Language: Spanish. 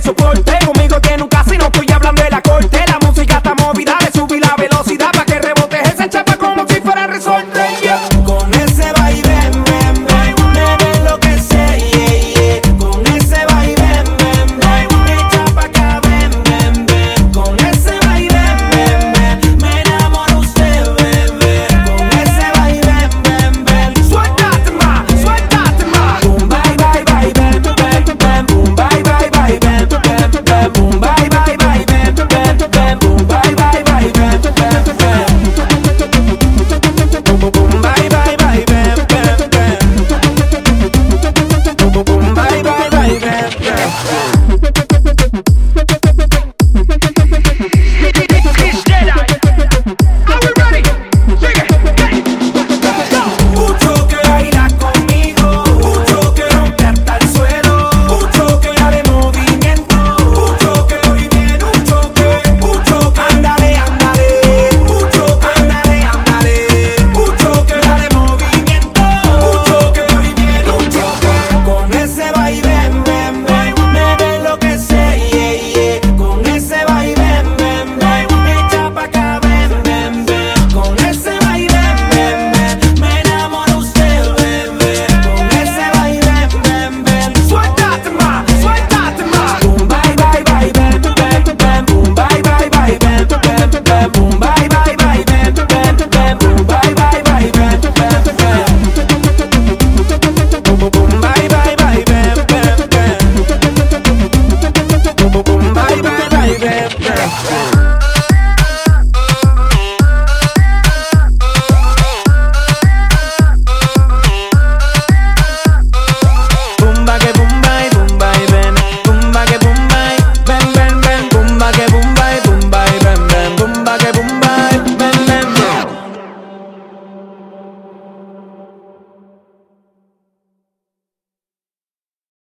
soporte. Conmigo tiene un casino, estoy hablando de la corte. La música está movida, le subí la velocidad pa' que rebote ese chapa como si fuera resorte. Yeah. Con ese vaivén, ven, ven, me enloquece, yeah, yeah. Con ese vaivén, ven, ven, echa pa' acá, ven, ven, ven. Con ese vaivén, ven, ven, me enamora usted, bebé. Con ese vaivén, ven, ven. Suéltate más, suéltate más. Boom, bye, bye, bye, ven, ven, ven. Boom, bye, bye, bye, ven, ven, ven. Boom, bye, bye, bye, ven, ven, ven. Boom, bye, bye, bye, ven, ven, ven. Boom, bye, bye, bye, ven, ven, ven. Boom, bye, bye, bye, ven, ven.